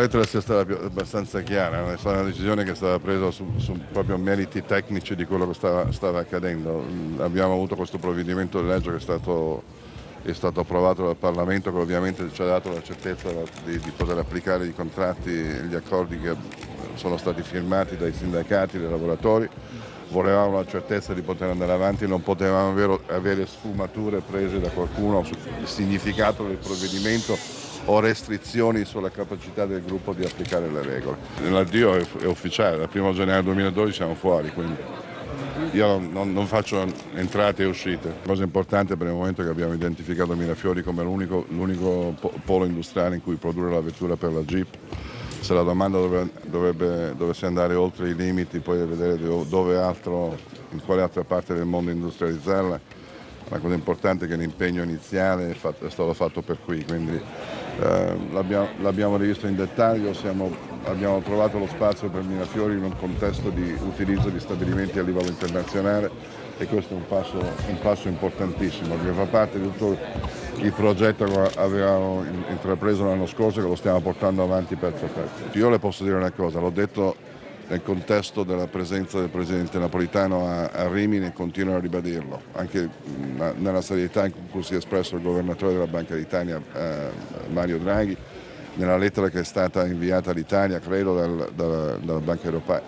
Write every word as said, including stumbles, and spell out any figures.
lettera sia stata più, abbastanza chiara, è stata una decisione che è stata presa su, su proprio meriti tecnici di quello che stava, stava accadendo. Abbiamo avuto questo provvedimento di legge che è stato, è stato approvato dal Parlamento, che ovviamente ci ha dato la certezza di, di poter applicare i contratti e gli accordi che sono stati firmati dai sindacati, dai lavoratori. Volevamo la certezza di poter andare avanti, non potevamo avere, avere sfumature prese da qualcuno sul significato del provvedimento o restrizioni sulla capacità del gruppo di applicare le regole. L'addio è, è ufficiale, dal primo gennaio duemiladodici siamo fuori, quindi io non, non faccio entrate e uscite. La cosa importante per il momento è che abbiamo identificato Mirafiori come l'unico, l'unico polo industriale in cui produrre la vettura per la Jeep. Se la domanda dovrebbe, dovrebbe, dovesse andare oltre i limiti, poi vedere dove altro, in quale altra parte del mondo industrializzarla, la cosa importante è che l'impegno iniziale è, fatto, è stato fatto per qui, quindi eh, l'abbiamo, l'abbiamo rivisto in dettaglio, siamo, abbiamo trovato lo spazio per Mirafiori in un contesto di utilizzo di stabilimenti a livello internazionale e questo è un passo, un passo importantissimo, che fa parte di tutto il progetto che avevamo intrapreso l'anno scorso e che lo stiamo portando avanti pezzo a pezzo. Io le posso dire una cosa, l'ho detto nel contesto della presenza del Presidente Napolitano a, a Rimini e continuo a ribadirlo, anche mh, nella serietà in cui si è espresso il Governatore della Banca d'Italia eh, Mario Draghi, nella lettera che è stata inviata all'Italia, credo, dal, dalla, dalla Banca Europea.